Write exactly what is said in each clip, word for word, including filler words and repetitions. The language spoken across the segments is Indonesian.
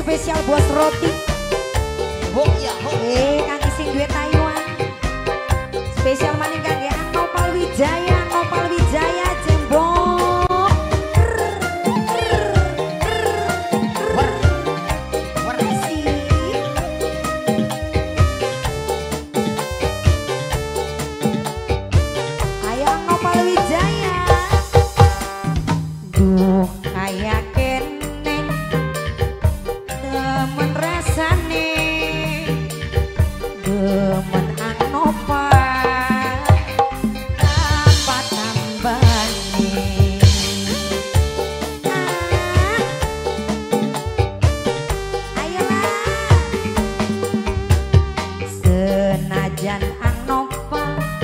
spesial bos roti. Ho ya ho. Eh kang sing duwe Taiwan. Spesial maning kangge Nopal Wijaya, Nopal Wijaya jembok. Ayo Nopal Wijaya. Duh kayak keneng temen rasane demen Anopa apa tambane ah ayolah senajan Anopa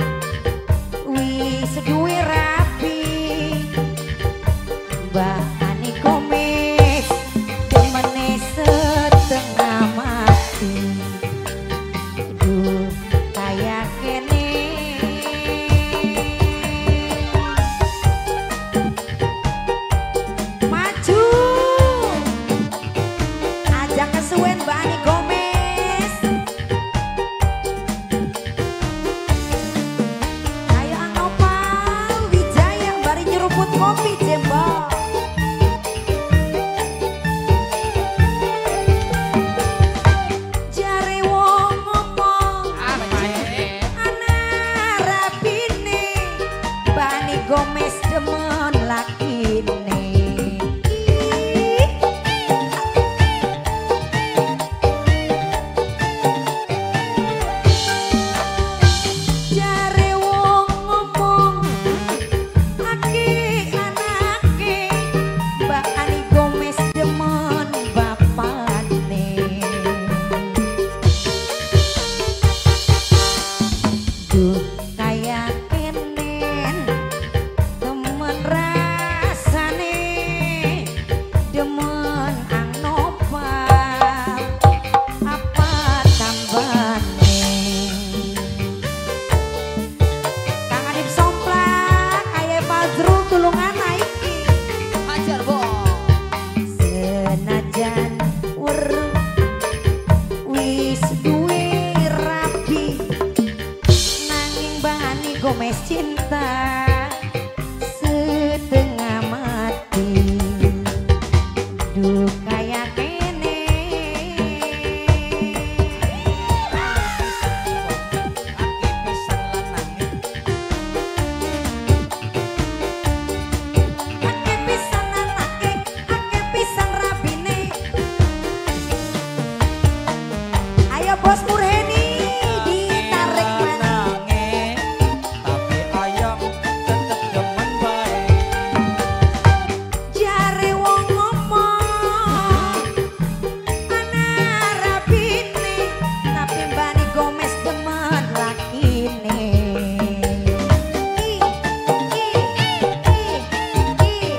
wis duwe rapi Mbak Ani Komis demene setengah mati. Duh kayak kene maju ajak kesuwen Mbak Ani Komis. Ayo Nopal Wijaya bari nyeruput kopi jembok. Jare wong ngomong ana rapine Bani Gomez demen lakine. Jare wong ngomong aki anake Mbak Ani Gomez demen bapane. Duh kayak kenen temen rasane demen Anopal apa tambane. Kang Adip Somplak kaya Fazrul tulungan iki Hajar bo. senajan weruh wis duwe rapi nanging Bani Gomez cinta setengah mati. Duh kayak kene Aki pisan lanange. ake pisan anake ake pisan rapine. Ayo bos Murheni ditarik mana. Lanange, tapi ayam tetep demen bae. Jare wong ngomong ana rapine tapi Bani Gomez demen lakine. Ih, ih, ih, ih.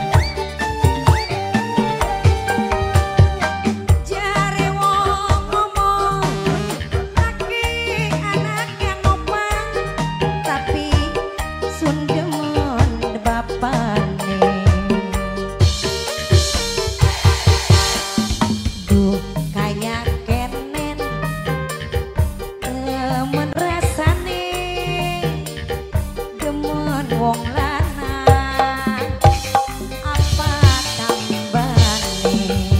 Jare wong ngomong laki anaknya ngopang tapi sun demen bapane. Duh kayak kenen temen rasane demen wong lanang apa tambane.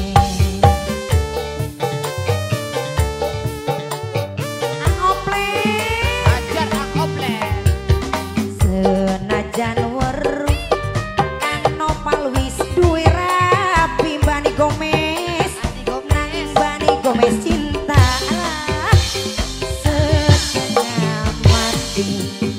Angoplen Hajar akoplen. senajan weruh Kang Nopal wis duwe rapi Bani Gomez nanging Bani Gomez cinta alah setengah mati.